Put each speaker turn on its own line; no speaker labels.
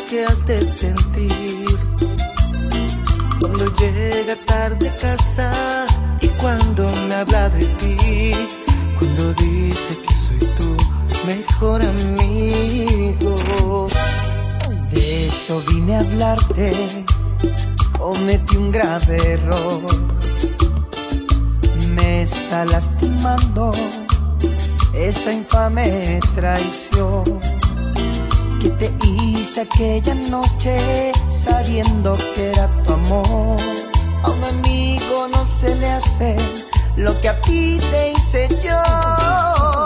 que has de sentir cuando llega tarde a casa y cuando me habla de ti, cuando dice que soy tu mejor amigo. De eso vine a hablarte, cometí un grave error. Me está lastimando esa infame traición que te hice aquella noche sabiendo que era tu amor. A un amigo no se le hace lo que a ti te hice yo.